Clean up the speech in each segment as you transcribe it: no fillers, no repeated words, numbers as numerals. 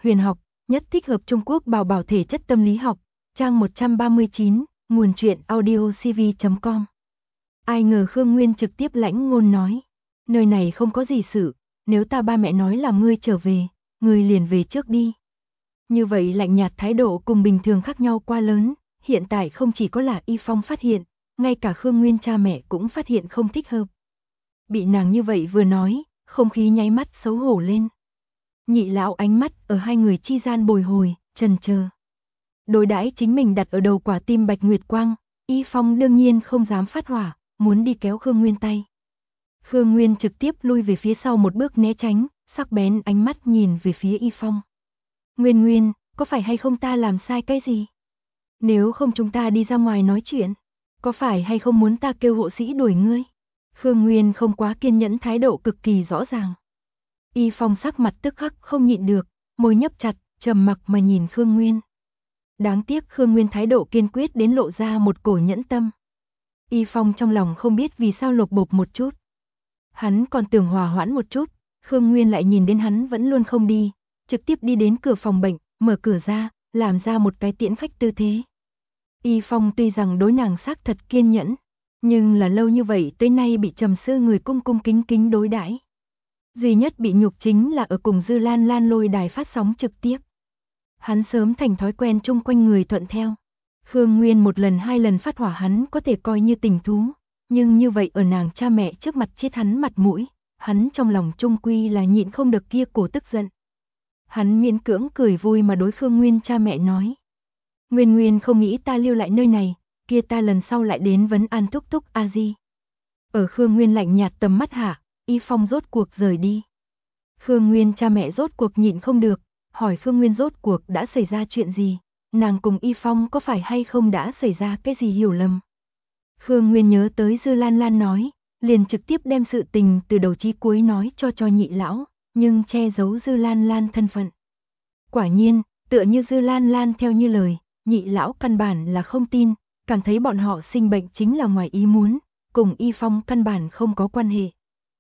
huyền học, nhất thích hợp Trung Quốc bảo bảo thể chất tâm lý học, trang 139, nguồn truyện audiocv.com. Ai ngờ Khương Nguyên trực tiếp lãnh ngôn nói, nơi này không có gì sự, nếu ta ba mẹ nói là ngươi trở về, ngươi liền về trước đi. Như vậy lạnh nhạt thái độ cùng bình thường khác nhau quá lớn, hiện tại không chỉ có là Y Phong phát hiện, ngay cả Khương Nguyên cha mẹ cũng phát hiện không thích hợp. Bị nàng như vậy vừa nói, không khí nháy mắt xấu hổ lên. Nhị lão ánh mắt ở hai người chi gian bồi hồi, chần chờ. Đối đãi chính mình đặt ở đầu quả tim Bạch Nguyệt Quang, Y Phong đương nhiên không dám phát hỏa, muốn đi kéo Khương Nguyên tay. Khương Nguyên trực tiếp lui về phía sau một bước né tránh, sắc bén ánh mắt nhìn về phía Y Phong. Nguyên, có phải hay không ta làm sai cái gì? Nếu không chúng ta đi ra ngoài nói chuyện, có phải hay không muốn ta kêu hộ sĩ đuổi ngươi? Khương Nguyên không quá kiên nhẫn, thái độ cực kỳ rõ ràng. Y Phong sắc mặt tức khắc không nhịn được, môi nhấp chặt, trầm mặc mà nhìn Khương Nguyên. Đáng tiếc Khương Nguyên thái độ kiên quyết đến lộ ra một cổ nhẫn tâm. Y Phong trong lòng không biết vì sao lột bột một chút. Hắn còn tưởng hòa hoãn một chút, Khương Nguyên lại nhìn đến hắn vẫn luôn không đi, trực tiếp đi đến cửa phòng bệnh, mở cửa ra, làm ra một cái tiễn khách tư thế. Y Phong tuy rằng đối nàng xác thật kiên nhẫn, nhưng là lâu như vậy tới nay bị trầm sư người cung cung kính kính đối đãi. Duy nhất bị nhục chính là ở cùng Dư Lan Lan lôi đài phát sóng trực tiếp. Hắn sớm thành thói quen chung quanh người thuận theo. Khương Nguyên một lần hai lần phát hỏa hắn có thể coi như tình thú, nhưng như vậy ở nàng cha mẹ trước mặt chết hắn mặt mũi, hắn trong lòng trung quy là nhịn không được kia cổ tức giận. Hắn miễn cưỡng cười vui mà đối Khương Nguyên cha mẹ nói. Nguyên không nghĩ ta lưu lại nơi này, kia ta lần sau lại đến vấn an thúc thúc a di. Ở Khương Nguyên lạnh nhạt tầm mắt hạ, Y Phong rốt cuộc rời đi. Khương Nguyên cha mẹ rốt cuộc nhịn không được, hỏi Khương Nguyên rốt cuộc đã xảy ra chuyện gì, nàng cùng Y Phong có phải hay không đã xảy ra cái gì hiểu lầm. Khương Nguyên nhớ tới Dư Lan Lan nói, liền trực tiếp đem sự tình từ đầu chí cuối nói cho nhị lão, nhưng che giấu Dư Lan Lan thân phận. Quả nhiên, tựa như Dư Lan Lan theo như lời, nhị lão căn bản là không tin, cảm thấy bọn họ sinh bệnh chính là ngoài ý muốn, cùng Y Phong căn bản không có quan hệ.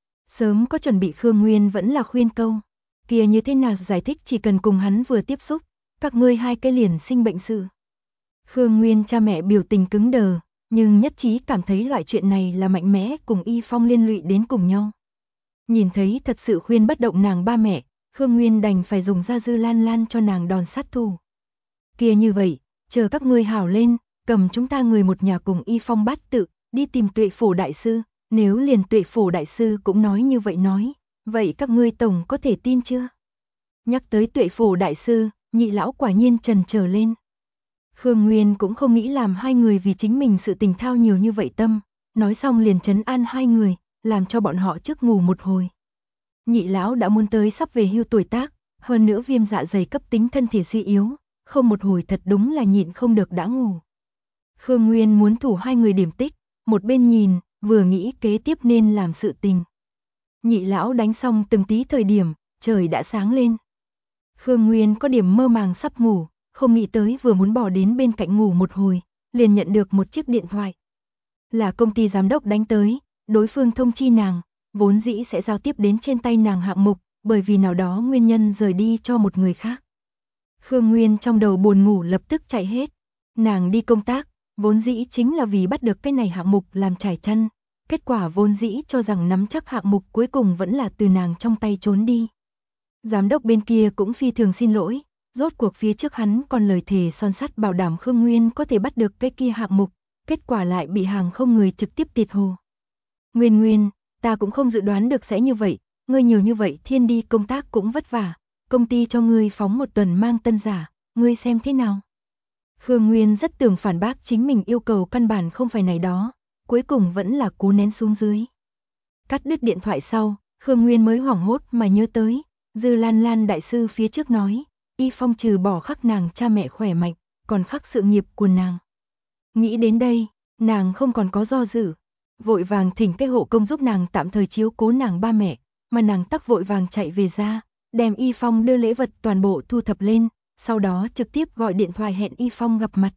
Sớm có chuẩn bị Khương Nguyên vẫn là khuyên câu, kia như thế nào giải thích chỉ cần cùng hắn vừa tiếp xúc, các ngươi hai cái liền sinh bệnh sự. Khương Nguyên cha mẹ biểu tình cứng đờ, nhưng nhất trí cảm thấy loại chuyện này là mạnh mẽ cùng Y Phong liên lụy đến cùng nhau. Nhìn thấy thật sự khuyên bất động nàng ba mẹ, Khương Nguyên đành phải dùng ra Dư Lan Lan cho nàng đòn sát thủ. Kia như vậy, chờ các ngươi hảo lên, cầm chúng ta người một nhà cùng Y Phong bát tự, đi tìm Tuệ Phổ đại sư, nếu liền Tuệ Phổ đại sư cũng nói như vậy nói, vậy các ngươi tổng có thể tin chưa? Nhắc tới Tuệ Phổ đại sư, nhị lão quả nhiên chần chờ lên. Khương Nguyên cũng không nghĩ làm hai người vì chính mình sự tình thao nhiều như vậy tâm, nói xong liền trấn an hai người, làm cho bọn họ trước ngủ một hồi. Nhị lão đã muốn tới sắp về hưu tuổi tác, hơn nữa viêm dạ dày cấp tính thân thể suy yếu, không một hồi thật đúng là nhịn không được đã ngủ. Khương Nguyên muốn thủ hai người điểm tích, một bên nhìn, vừa nghĩ kế tiếp nên làm sự tình. Nhị lão đánh xong từng tí thời điểm, trời đã sáng lên. Khương Nguyên có điểm mơ màng sắp ngủ, không nghĩ tới vừa muốn bỏ đến bên cạnh ngủ một hồi, liền nhận được một chiếc điện thoại. Là công ty giám đốc đánh tới, đối phương thông chi nàng, vốn dĩ sẽ giao tiếp đến trên tay nàng hạng mục, bởi vì nào đó nguyên nhân rời đi cho một người khác. Khương Nguyên trong đầu buồn ngủ lập tức chạy hết. Nàng đi công tác, vốn dĩ chính là vì bắt được cái này hạng mục làm trải chân. Kết quả vốn dĩ cho rằng nắm chắc hạng mục cuối cùng vẫn là từ nàng trong tay trốn đi. Giám đốc bên kia cũng phi thường xin lỗi, rốt cuộc phía trước hắn còn lời thề son sắt bảo đảm Khương Nguyên có thể bắt được cái kia hạng mục, kết quả lại bị hàng không người trực tiếp tiệt hồ. Nguyên, ta cũng không dự đoán được sẽ như vậy, ngươi nhiều như vậy thiên đi công tác cũng vất vả, công ty cho ngươi phóng một tuần mang tân giả, ngươi xem thế nào? Khương Nguyên rất tưởng phản bác chính mình yêu cầu căn bản không phải này đó, cuối cùng vẫn là cố nén xuống dưới. Cắt đứt điện thoại sau, Khương Nguyên mới hoảng hốt mà nhớ tới, Dư Lan Lan đại sư phía trước nói, Y Phong trừ bỏ khắc nàng cha mẹ khỏe mạnh, còn khắc sự nghiệp của nàng. Nghĩ đến đây, nàng không còn có do dự, vội vàng thỉnh cái hộ công giúp nàng tạm thời chiếu cố nàng ba mẹ, mà nàng tắc vội vàng chạy về ra, đem Y Phong đưa lễ vật toàn bộ thu thập lên, sau đó trực tiếp gọi điện thoại hẹn Y Phong gặp mặt.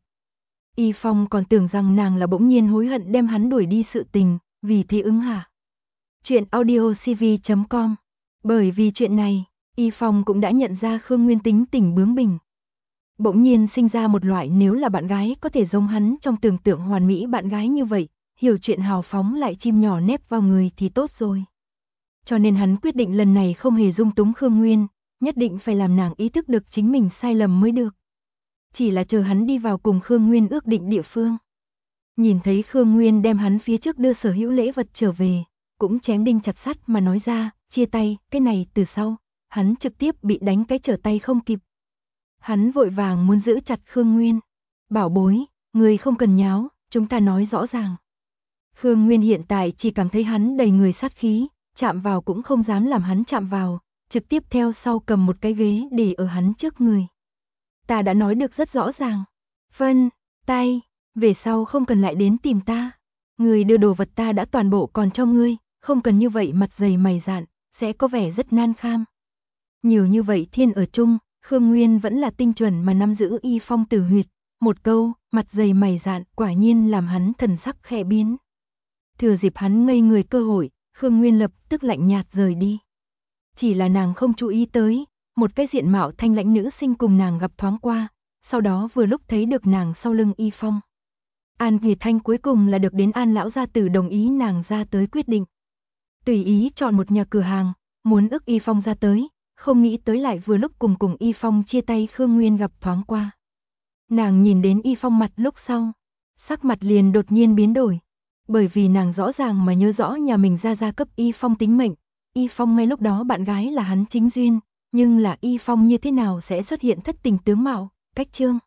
Y Phong còn tưởng rằng nàng là bỗng nhiên hối hận đem hắn đuổi đi sự tình, vì thế ứng hả. Chuyện audiocv.com. Bởi vì chuyện này, Y Phong cũng đã nhận ra Khương Nguyên tính tình bướng bỉnh. Bỗng nhiên sinh ra một loại nếu là bạn gái có thể giống hắn trong tưởng tượng hoàn mỹ bạn gái như vậy, hiểu chuyện hào phóng lại chim nhỏ nép vào người thì tốt rồi. Cho nên hắn quyết định lần này không hề dung túng Khương Nguyên, nhất định phải làm nàng ý thức được chính mình sai lầm mới được. Chỉ là chờ hắn đi vào cùng Khương Nguyên ước định địa phương. Nhìn thấy Khương Nguyên đem hắn phía trước đưa sở hữu lễ vật trở về, cũng chém đinh chặt sắt mà nói ra, chia tay, cái này từ sau, hắn trực tiếp bị đánh cái trở tay không kịp. Hắn vội vàng muốn giữ chặt Khương Nguyên. Bảo bối, người không cần nháo, chúng ta nói rõ ràng. Khương Nguyên hiện tại chỉ cảm thấy hắn đầy người sát khí, chạm vào cũng không dám làm hắn chạm vào, trực tiếp theo sau cầm một cái ghế để ở hắn trước người. Ta đã nói được rất rõ ràng. Vân, tay, về sau không cần lại đến tìm ta. Người đưa đồ vật ta đã toàn bộ còn cho ngươi, không cần như vậy mặt dày mày dạn, sẽ có vẻ rất nan kham. Nhiều như vậy thiên ở chung, Khương Nguyên vẫn là tinh chuẩn mà nắm giữ Y Phong tử huyệt. Một câu, mặt dày mày dạn, quả nhiên làm hắn thần sắc khẽ biến. Thừa dịp hắn ngây người cơ hội, Khương Nguyên lập tức lạnh nhạt rời đi. Chỉ là nàng không chú ý tới, một cái diện mạo thanh lãnh nữ sinh cùng nàng gặp thoáng qua, sau đó vừa lúc thấy được nàng sau lưng Y Phong. An Kỳ Thanh cuối cùng là được đến An lão gia tử đồng ý nàng ra tới quyết định. Tùy ý chọn một nhà cửa hàng, muốn ức Y Phong ra tới, không nghĩ tới lại vừa lúc cùng Y Phong chia tay Khương Nguyên gặp thoáng qua. Nàng nhìn đến Y Phong mặt lúc sau, sắc mặt liền đột nhiên biến đổi, bởi vì nàng rõ ràng mà nhớ rõ nhà mình ra cấp Y Phong tính mệnh, Y Phong ngay lúc đó bạn gái là hắn chính duyên, nhưng là Y Phong như thế nào sẽ xuất hiện thất tình tướng mạo, cách chương.